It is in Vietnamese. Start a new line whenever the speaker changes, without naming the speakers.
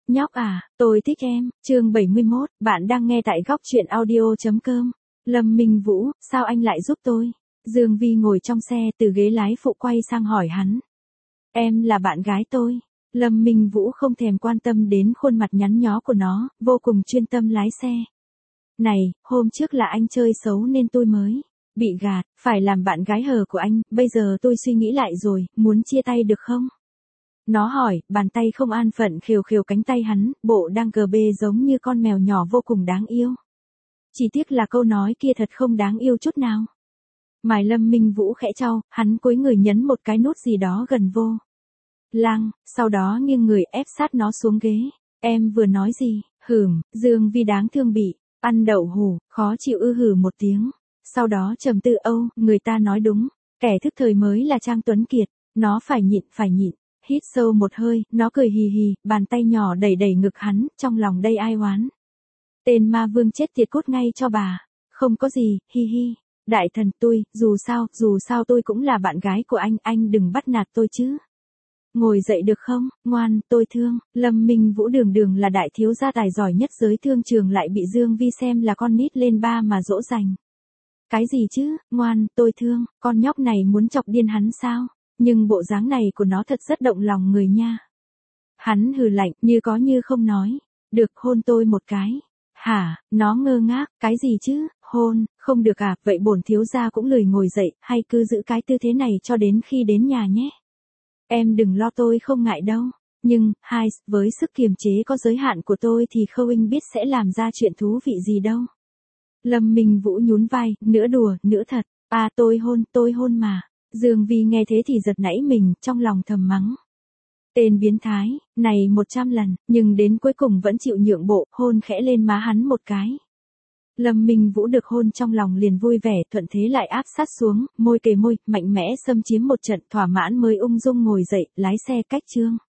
Nhóc à, tôi thích em, chương 71, bạn đang nghe tại góc truyện audio.com. Lâm Minh Vũ, sao anh lại giúp tôi? Dương Vi ngồi trong xe từ ghế lái phụ quay sang hỏi hắn. Em là bạn gái tôi. Lâm Minh Vũ không thèm quan tâm đến khuôn mặt nhắn nhó của nó, vô cùng chuyên tâm lái xe. Này, hôm trước là anh chơi xấu nên tôi mới bị gạt, phải làm bạn gái hờ của anh, bây giờ tôi suy nghĩ lại rồi, muốn chia tay được không? Nó hỏi, bàn tay không an phận khều khều cánh tay hắn, bộ đang cờ bê giống như con mèo nhỏ vô cùng đáng yêu. Chỉ tiếc là câu nói kia thật không đáng yêu chút nào. Mày Lâm Minh Vũ khẽ trao, hắn cúi người nhấn một cái nút gì đó gần vô lăng, sau đó nghiêng người ép sát nó xuống ghế. Em vừa nói gì? Dương Vi đáng thương bị ăn đậu hủ, khó chịu hử một tiếng. Sau đó trầm tư người ta nói đúng, kẻ thức thời mới là Trang Tuấn Kiệt, nó phải nhịn. Hít sâu một hơi, nó cười hì hì, bàn tay nhỏ đẩy đẩy ngực hắn, trong lòng đây ai oán. Tên ma vương chết tiệt cút ngay cho bà. Không có gì, hi hi. Đại thần tôi, dù sao tôi cũng là bạn gái của anh đừng bắt nạt tôi chứ. Ngồi dậy được không, ngoan, tôi thương. Lâm Minh Vũ đường là đại thiếu gia tài giỏi nhất giới thương trường lại bị Dương Vi xem là con nít lên ba mà dỗ dành. Cái gì chứ, ngoan, tôi thương, con nhóc này muốn chọc điên hắn sao? Nhưng bộ dáng này của nó thật rất động lòng người nha. Hắn hừ lạnh, như có như không nói. Được, hôn tôi một cái. Hả, nó ngơ ngác, cái gì chứ, hôn, không được à, vậy bổn thiếu gia cũng lười ngồi dậy, hay cứ giữ cái tư thế này cho đến khi đến nhà nhé. Em đừng lo, tôi không ngại đâu. Nhưng, với sức kiềm chế có giới hạn của tôi thì Khâu biết sẽ làm ra chuyện thú vị gì đâu. Lâm Minh Vũ nhún vai, nửa đùa, nửa thật. À tôi hôn mà. Dương Vi nghe thế thì giật nảy mình, trong lòng thầm mắng. Tên biến thái, này 100 lần, nhưng đến cuối cùng vẫn chịu nhượng bộ, hôn khẽ lên má hắn một cái. Lâm Minh Vũ được hôn trong lòng liền vui vẻ, thuận thế lại áp sát xuống, môi kề môi, mạnh mẽ xâm chiếm một trận, thỏa mãn mới ung dung ngồi dậy, lái xe cách chương.